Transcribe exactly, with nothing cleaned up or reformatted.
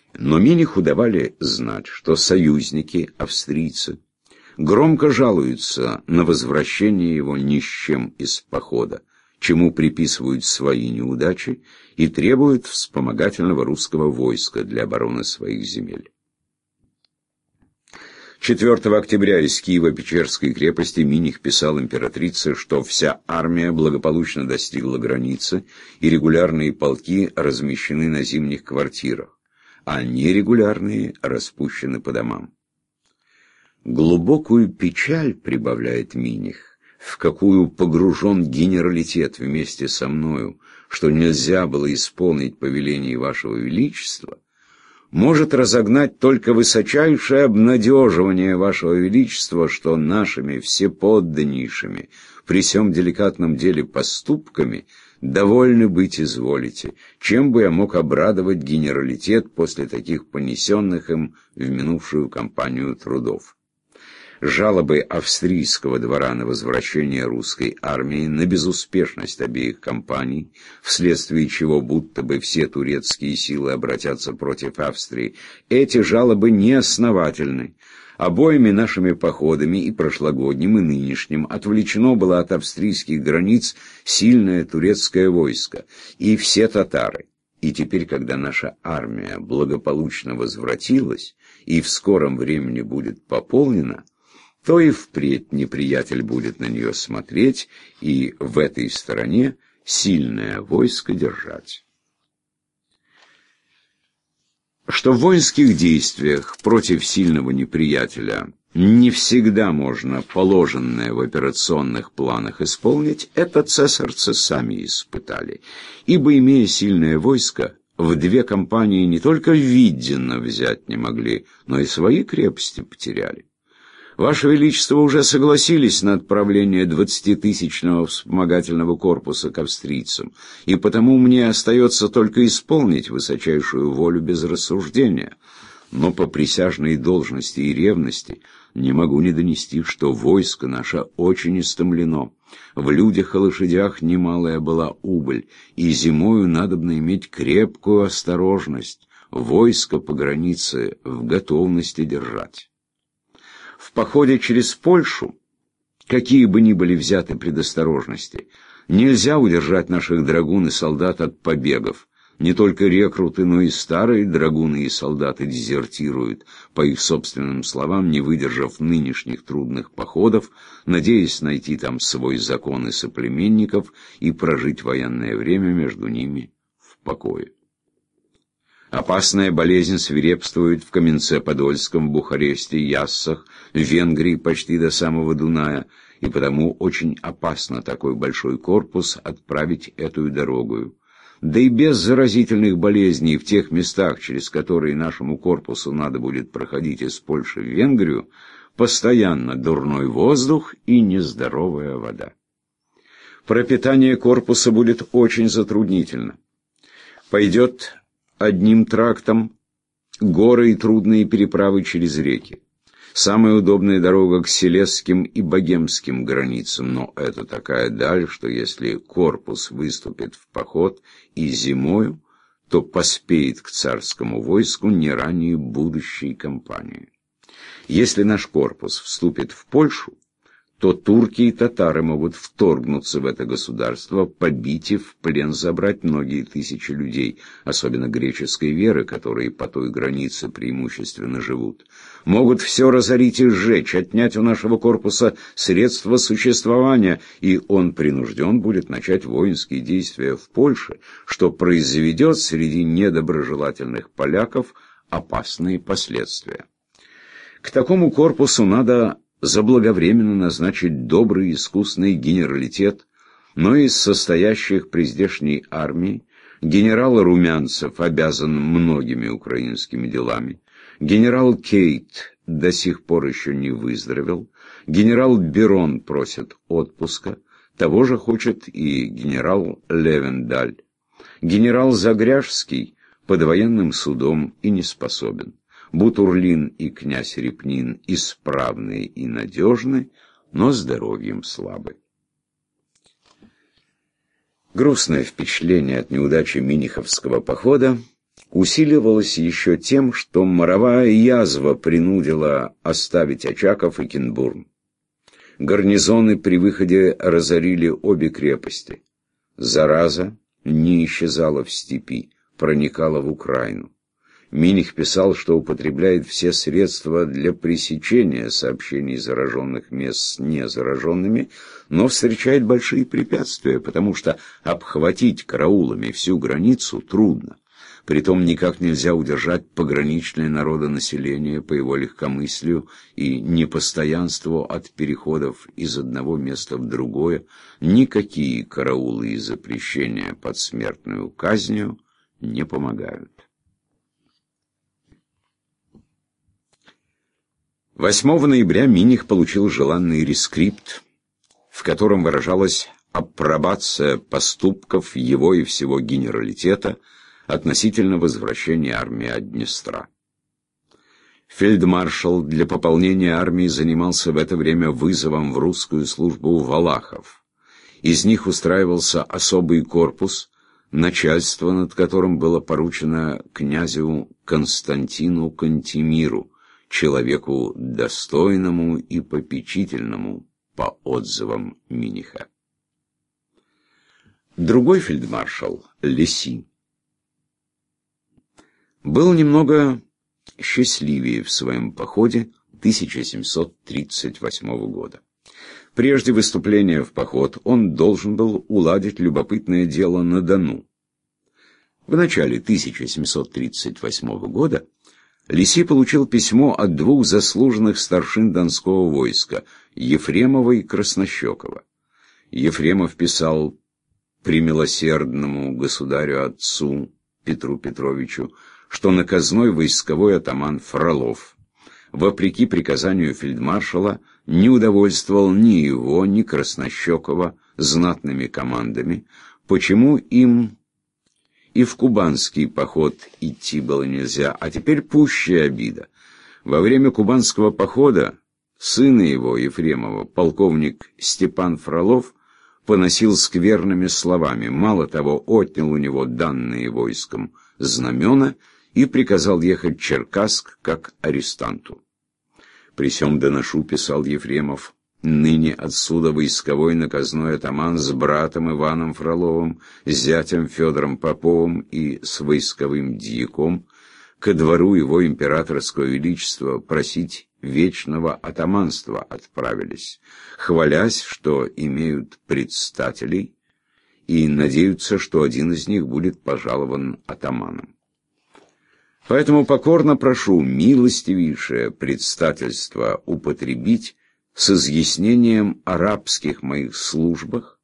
Но Миниху давали знать, что союзники, австрийцы, громко жалуются на возвращение его ни с чем из похода, чему приписывают свои неудачи и требуют вспомогательного русского войска для обороны своих земель. четвёртого октября из Киево-Печерской крепости Миних писал императрице, что вся армия благополучно достигла границы и регулярные полки размещены на зимних квартирах, а нерегулярные распущены по домам. Глубокую печаль, прибавляет Миних, в какую погружен генералитет вместе со мною, что нельзя было исполнить повеление Вашего Величества, может разогнать только высочайшее обнадеживание Вашего Величества, что нашими всеподданнейшими при сём деликатном деле поступками довольны быть изволите, чем бы я мог обрадовать генералитет после таких понесенных им в минувшую кампанию трудов. Жалобы австрийского двора на возвращение русской армии, на безуспешность обеих кампаний, вследствие чего будто бы все турецкие силы обратятся против Австрии, эти жалобы неосновательны. Обоими нашими походами, и прошлогодним, и нынешним, отвлечено было от австрийских границ сильное турецкое войско, и все татары. И теперь, когда наша армия благополучно возвратилась и в скором времени будет пополнена, то и впредь неприятель будет на нее смотреть и в этой стороне сильное войско держать. Что в воинских действиях против сильного неприятеля не всегда можно положенное в операционных планах исполнить, это цесарцы сами испытали, ибо, имея сильное войско, в две кампании не только Виддино взять не могли, но и свои крепости потеряли. Ваше Величество уже согласились на отправление двадцатитысячного вспомогательного корпуса к австрийцам, и потому мне остается только исполнить высочайшую волю без рассуждения. Но по присяжной должности и ревности не могу не донести, что войско наше очень истомлено. В людях и лошадях немалая была убыль, и зимою надобно иметь крепкую осторожность, войско по границе в готовности держать. В походе через Польшу, какие бы ни были взяты предосторожности, нельзя удержать наших драгун и солдат от побегов. Не только рекруты, но и старые драгуны и солдаты дезертируют, по их собственным словам, не выдержав нынешних трудных походов, надеясь найти там свой закон и соплеменников и прожить военное время между ними в покое. Опасная болезнь свирепствует в Каменце-Подольском, Бухаресте, Яссах, в Венгрии почти до самого Дуная, и потому очень опасно такой большой корпус отправить эту дорогою. Да и без заразительных болезней в тех местах, через которые нашему корпусу надо будет проходить из Польши в Венгрию, постоянно дурной воздух и нездоровая вода. Пропитание корпуса будет очень затруднительно. Пойдет одним трактом горы и трудные переправы через реки. Самая удобная дорога к Силезским и Богемским границам, но это такая даль, что если корпус выступит в поход и зимою, то поспеет к царскому войску не ранее будущей кампании. Если наш корпус вступит в Польшу, то турки и татары могут вторгнуться в это государство, побить и в плен забрать многие тысячи людей, особенно греческой веры, которые по той границе преимущественно живут. Могут все разорить и сжечь, отнять у нашего корпуса средства существования, и он принужден будет начать воинские действия в Польше, что произведет среди недоброжелательных поляков опасные последствия. К такому корпусу надо заблаговременно назначить добрый искусный генералитет, но из состоящих при здешней армии генерал Румянцев обязан многими украинскими делами, генерал Кейт до сих пор еще не выздоровел, генерал Берон просит отпуска, того же хочет и генерал Левендаль. Генерал Загряжский под военным судом и не способен. Бутурлин и князь Репнин исправны и надежны, но здоровьем слабы. Грустное впечатление от неудачи Миниховского похода усиливалось еще тем, что моровая язва принудила оставить Очаков и Кинбурн. Гарнизоны при выходе разорили обе крепости. Зараза не исчезала в степи, проникала в Украину. Миних писал, что употребляет все средства для пресечения сообщений зараженных мест с незараженными, но встречает большие препятствия, потому что обхватить караулами всю границу трудно. Притом никак нельзя удержать пограничное народонаселение по его легкомыслию и непостоянству от переходов из одного места в другое. Никакие караулы и запрещения под смертную казнью не помогают. восьмого ноября Миних получил желанный рескрипт, в котором выражалась аппробация поступков его и всего генералитета относительно возвращения армии от Днестра. Фельдмаршал для пополнения армии занимался в это время вызовом в русскую службу валахов. Из них устраивался особый корпус, начальство над которым было поручено князю Константину Кантемиру, человеку достойному и попечительному, по отзывам Миниха. Другой фельдмаршал, Леси, был немного счастливее в своем походе тысяча семьсот тридцать восьмого года. Прежде выступления в поход он должен был уладить любопытное дело на Дону. В начале тысяча семьсот тридцать восьмого года Леси получил письмо от двух заслуженных старшин Донского войска, Ефремова и Краснощекова. Ефремов писал премилосердному государю-отцу Петру Петровичу, что наказной войсковой атаман Фролов, вопреки приказанию фельдмаршала, не удовольствовал ни его, ни Краснощекова знатными командами, почему им и в кубанский поход идти было нельзя, а теперь пущая обида. Во время кубанского похода сына его, Ефремова, полковник Степан Фролов, поносил скверными словами, мало того, отнял у него данные войском знамена и приказал ехать в Черкасск как арестанту. При сём доношу, писал Ефремов, ныне отсюда войсковой наказной атаман с братом Иваном Фроловым, с зятем Федором Поповым и с войсковым дьяком ко двору его императорского величества просить вечного атаманства отправились, хвалясь, что имеют предстателей, и надеются, что один из них будет пожалован атаманом. Поэтому покорно прошу милостивейшее предстательство употребить с изъяснением о рабских моих службах